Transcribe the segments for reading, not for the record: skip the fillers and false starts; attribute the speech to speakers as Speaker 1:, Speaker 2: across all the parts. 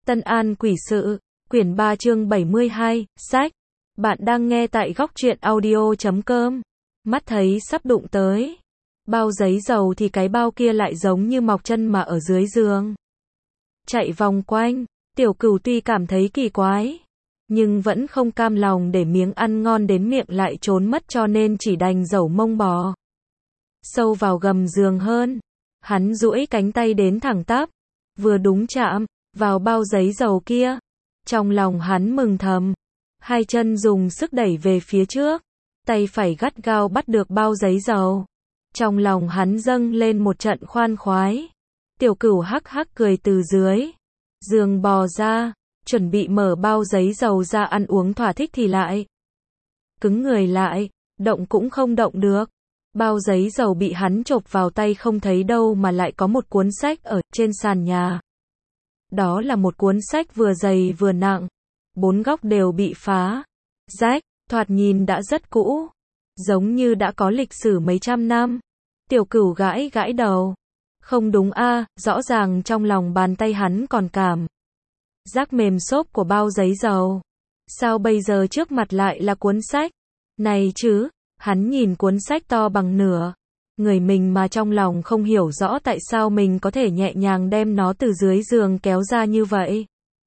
Speaker 1: Tân An Quỷ Sự, quyển 3 chương 72, sách. Bạn đang nghe tại góc truyện audio.com. Mắt thấy sắp đụng tới bao giấy dầu thì cái bao kia lại giống như mọc chân mà ở dưới giường. Chạy vòng quanh, Tiểu Cửu tuy cảm thấy kỳ quái, nhưng vẫn không cam lòng để miếng ăn ngon đến miệng lại trốn mất, cho nên chỉ đành dẩu mông bò sâu vào gầm giường hơn. Hắn duỗi cánh tay đến thẳng tắp, vừa đúng chạm vào bao giấy dầu kia. Trong lòng hắn mừng thầm, hai chân dùng sức đẩy về phía trước, tay phải gắt gao bắt được bao giấy dầu. Trong lòng hắn dâng lên một trận khoan khoái. Tiểu Cửu hắc hắc cười từ dưới giường bò ra, chuẩn bị mở bao giấy dầu ra ăn uống thỏa thích thì lại cứng người lại, động cũng không động được. Bao giấy dầu bị hắn chộp vào tay không thấy đâu mà lại có một cuốn sách ở trên sàn nhà. Đó là một cuốn sách vừa dày vừa nặng, bốn góc đều bị phá rách, thoạt nhìn đã rất cũ, giống như đã có lịch sử mấy trăm năm. Tiểu Cửu gãi gãi đầu. Không đúng a, rõ ràng trong lòng bàn tay hắn còn cảm giác mềm xốp của bao giấy dầu. Sao bây giờ trước mặt lại là cuốn sách này chứ? Hắn nhìn cuốn sách to bằng nửa người mình mà trong lòng không hiểu rõ tại sao mình có thể nhẹ nhàng đem nó từ dưới giường kéo ra như vậy.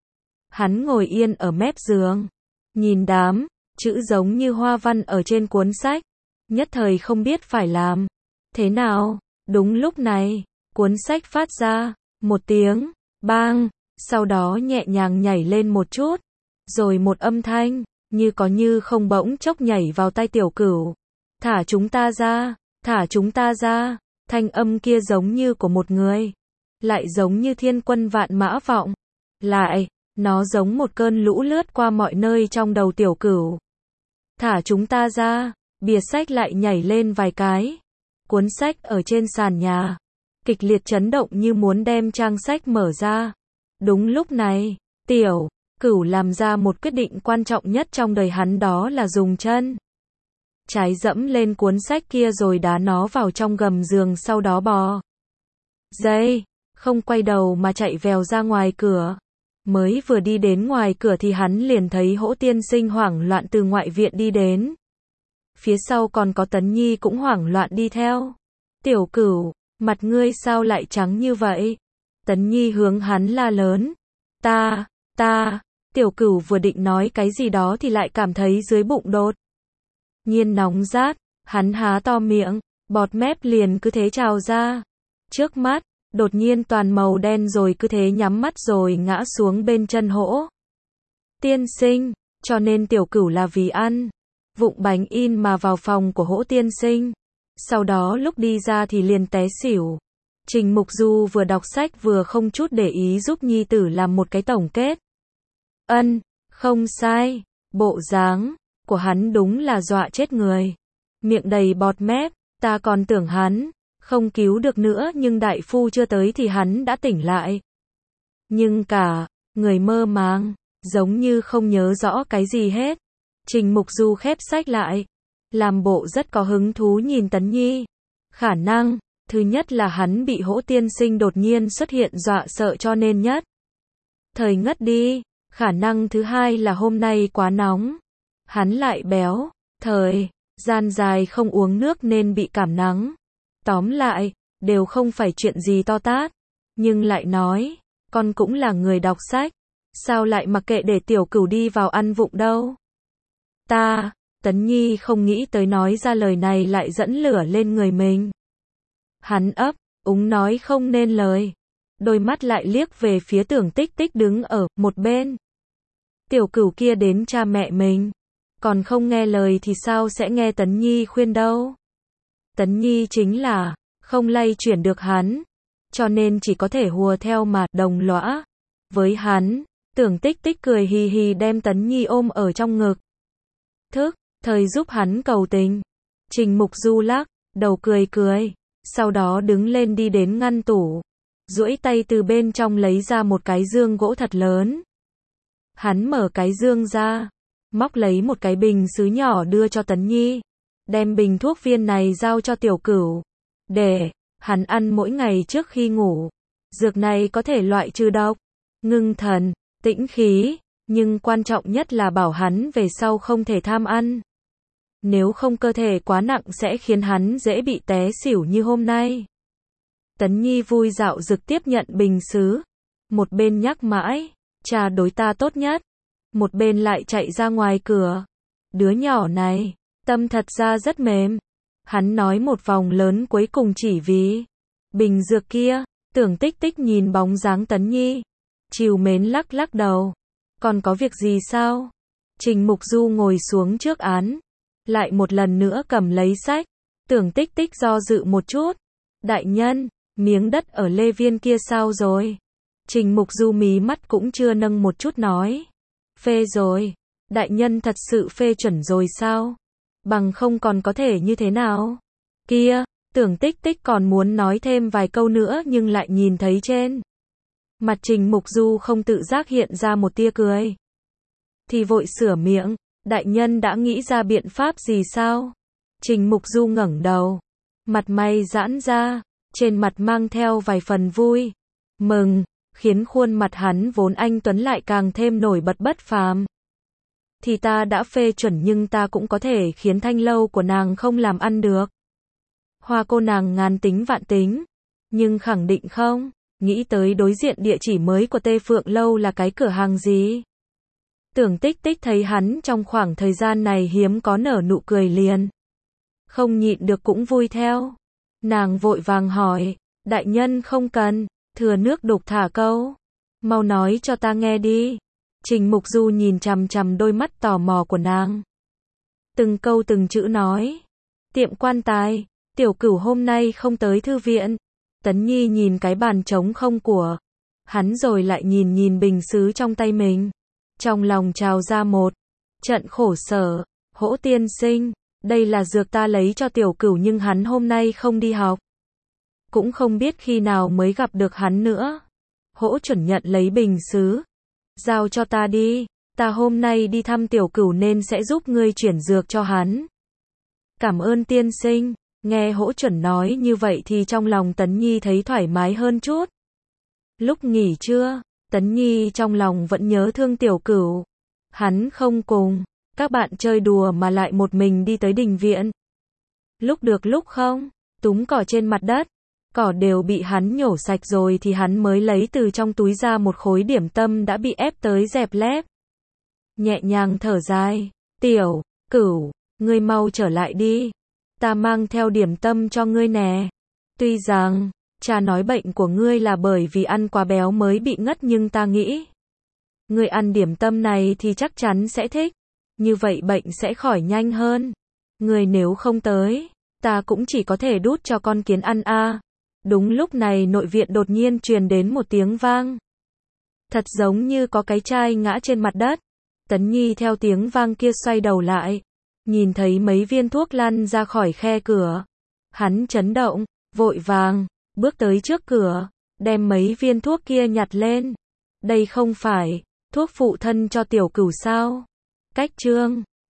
Speaker 1: Hắn ngồi yên ở mép giường, nhìn đám chữ giống như hoa văn ở trên cuốn sách, nhất thời không biết phải làm thế nào. Đúng lúc này, cuốn sách phát ra một tiếng bang, sau đó nhẹ nhàng nhảy lên một chút, rồi một âm thanh như có như không bỗng chốc nhảy vào tai Tiểu Cửu. Thả chúng ta ra, thả chúng ta ra. Thanh âm kia giống như của một người, lại giống như thiên quân vạn mã vọng lại, nó giống một cơn lũ lướt qua mọi nơi trong đầu Tiểu Cửu. Thả chúng ta ra. Bìa sách lại nhảy lên vài cái. Cuốn sách ở trên sàn nhà kịch liệt chấn động như muốn đem trang sách mở ra. Đúng lúc này, Tiểu Cửu làm ra một quyết định quan trọng nhất trong đời hắn, đó là dùng chân trái dẫm lên cuốn sách kia rồi đá nó vào trong gầm giường, sau đó bò dây, không quay đầu mà chạy vèo ra ngoài cửa. Mới vừa đi đến ngoài cửa thì hắn liền thấy Hỗ tiên sinh hoảng loạn từ ngoại viện đi đến. Phía sau còn có Tấn Nhi cũng hoảng loạn đi theo. Tiểu Cửu, mặt ngươi sao lại trắng như vậy? Tấn Nhi hướng hắn la lớn. Ta. Tiểu Cửu vừa định nói cái gì đó thì lại cảm thấy dưới bụng đột nhiên nóng rát, hắn há to miệng, bọt mép liền cứ thế trào ra. Trước mắt đột nhiên toàn màu đen rồi cứ thế nhắm mắt rồi ngã xuống bên chân Hỗ tiên sinh. Cho nên Tiểu Cửu là vì ăn vụng bánh in mà vào phòng của Hỗ tiên sinh. Sau đó lúc đi ra thì liền té xỉu. Trình Mục Du vừa đọc sách vừa không chút để ý giúp nhi tử làm một cái tổng kết. Không sai, bộ dáng của hắn đúng là dọa chết người. Miệng đầy bọt mép, ta còn tưởng hắn không cứu được nữa, nhưng đại phu chưa tới thì hắn đã tỉnh lại. Nhưng cả người mơ màng, giống như không nhớ rõ cái gì hết. Trình Mục Du khép sách lại, làm bộ rất có hứng thú nhìn Tấn Nhi. Khả năng thứ nhất là hắn bị Hỗ tiên sinh đột nhiên xuất hiện dọa sợ cho nên nhất thời ngất đi. Khả năng thứ hai là hôm nay quá nóng, hắn lại béo, thời gian dài không uống nước nên bị cảm nắng. Tóm lại, đều không phải chuyện gì to tát. Nhưng lại nói, con cũng là người đọc sách, sao lại mặc kệ để Tiểu Cửu đi vào ăn vụng đâu? Tấn Nhi không nghĩ tới nói ra lời này lại dẫn lửa lên người mình. Hắn ấp úng nói không nên lời, đôi mắt lại liếc về phía Tưởng Tích Tích đứng ở một bên. Tiểu Cửu kia đến cha mẹ mình còn không nghe lời thì sao sẽ nghe Tấn Nhi khuyên đâu. Tấn Nhi chính là không lay chuyển được hắn, cho nên chỉ có thể hùa theo mà đồng lõa với hắn. Tưởng Tích Tích cười hì hì đem Tấn Nhi ôm ở trong ngực, thời giúp hắn cầu tình. Trình Mục Du lắc đầu cười, sau đó đứng lên đi đến ngăn tủ, duỗi tay từ bên trong lấy ra một cái dương gỗ thật lớn. Hắn mở cái dương ra, móc lấy một cái bình sứ nhỏ đưa cho Tấn Nhi, đem bình thuốc viên này giao cho Tiểu Cửu, để hắn ăn mỗi ngày trước khi ngủ. Dược này có thể loại trừ độc, ngưng thần, tĩnh khí, nhưng quan trọng nhất là bảo hắn về sau không thể tham ăn. Nếu không cơ thể quá nặng sẽ khiến hắn dễ bị té xỉu như hôm nay. Tấn Nhi vui dạo dực tiếp nhận bình sứ. Một bên nhắc mãi, trà đối ta tốt nhất. Một bên lại chạy ra ngoài cửa. Đứa nhỏ này, tâm thật ra rất mềm. Hắn nói một vòng lớn cuối cùng chỉ vì bình dược kia. Tưởng Tích Tích nhìn bóng dáng Tấn Nhi, trìu mến lắc lắc đầu. Còn có việc gì sao? Trình Mục Du ngồi xuống trước án, lại một lần nữa cầm lấy sách. Tưởng Tích Tích do dự một chút. Đại nhân, miếng đất ở Lê Viên kia sao rồi? Trình Mục Du mí mắt cũng chưa nâng một chút nói. Phê rồi. Đại nhân thật sự phê chuẩn rồi sao? Bằng không còn có thể như thế nào? Kia, Tưởng Tích Tích còn muốn nói thêm vài câu nữa nhưng lại nhìn thấy trên mặt Trình Mục Du không tự giác hiện ra một tia cười. Thì vội sửa miệng, đại nhân đã nghĩ ra biện pháp gì sao? Trình Mục Du ngẩng đầu, mặt mày giãn ra, trên mặt mang theo vài phần vui, mừng, khiến khuôn mặt hắn vốn anh tuấn lại càng thêm nổi bật bất phàm. Thì ta đã phê chuẩn nhưng ta cũng có thể khiến thanh lâu của nàng không làm ăn được. Hoa cô nàng ngàn tính vạn tính, nhưng khẳng định không. Nghĩ tới đối diện địa chỉ mới của Tê Phượng Lâu là cái cửa hàng gì? Tưởng Tích Tích thấy hắn trong khoảng thời gian này hiếm có nở nụ cười liền. Không nhịn được cũng vui theo. Nàng vội vàng hỏi, đại nhân không cần, thừa nước đục thả câu. Mau nói cho ta nghe đi. Trình Mục Du nhìn chằm chằm đôi mắt tò mò của nàng. Từng câu từng chữ nói. Tiệm quan tài, Tiểu Cửu hôm nay không tới thư viện. Tấn Nhi nhìn cái bàn trống không của hắn rồi lại nhìn bình sứ trong tay mình. Trong lòng trào ra một trận khổ sở. Hỗ tiên sinh, đây là dược ta lấy cho Tiểu Cửu nhưng hắn hôm nay không đi học. Cũng không biết khi nào mới gặp được hắn nữa. Hỗ chuẩn nhận lấy bình sứ. Giao cho ta đi, ta hôm nay đi thăm Tiểu Cửu nên sẽ giúp ngươi chuyển dược cho hắn. Cảm ơn tiên sinh. Nghe Hỗ chuẩn nói như vậy thì trong lòng Tấn Nhi thấy thoải mái hơn chút. Lúc nghỉ trưa, Tấn Nhi trong lòng vẫn nhớ thương Tiểu Cửu. Hắn không cùng các bạn chơi đùa mà lại một mình đi tới đình viện. Lúc được lúc không, túm cỏ trên mặt đất. Cỏ đều bị hắn nhổ sạch rồi thì hắn mới lấy từ trong túi ra một khối điểm tâm đã bị ép tới dẹp lép. Nhẹ nhàng thở dài. Tiểu Cửu, ngươi mau trở lại đi. Ta mang theo điểm tâm cho ngươi nè. Tuy rằng, cha nói bệnh của ngươi là bởi vì ăn quá béo mới bị ngất nhưng ta nghĩ. Ngươi ăn điểm tâm này thì chắc chắn sẽ thích. Như vậy bệnh sẽ khỏi nhanh hơn. Ngươi nếu không tới, ta cũng chỉ có thể đút cho con kiến ăn a. Đúng lúc này nội viện đột nhiên truyền đến một tiếng vang. Thật giống như có cái chai ngã trên mặt đất. Tấn Nhi theo tiếng vang kia xoay đầu lại. Nhìn thấy mấy viên thuốc lăn ra khỏi khe cửa. Hắn chấn động, vội vàng, bước tới trước cửa, đem mấy viên thuốc kia nhặt lên. Đây không phải thuốc phụ thân cho Tiểu Cửu sao? Cách chương